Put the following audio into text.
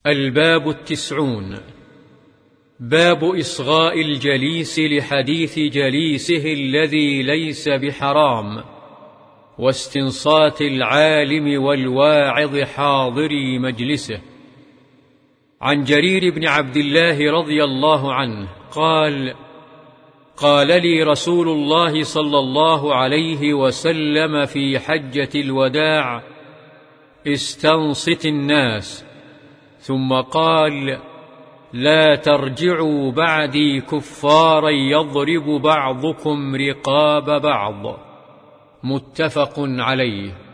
الباب 90. باب إصغاء الجليس لحديث جليسه الذي ليس بحرام، واستنصات العالم والواعظ حاضري مجلسه. عن جرير بن عبد الله رضي الله عنه قال: قال لي رسول الله صلى الله عليه وسلم في حجة الوداع: استنصت الناس. ثم قال: لا ترجعوا بعدي كفارا يضرب بعضكم رقاب بعض. متفق عليه.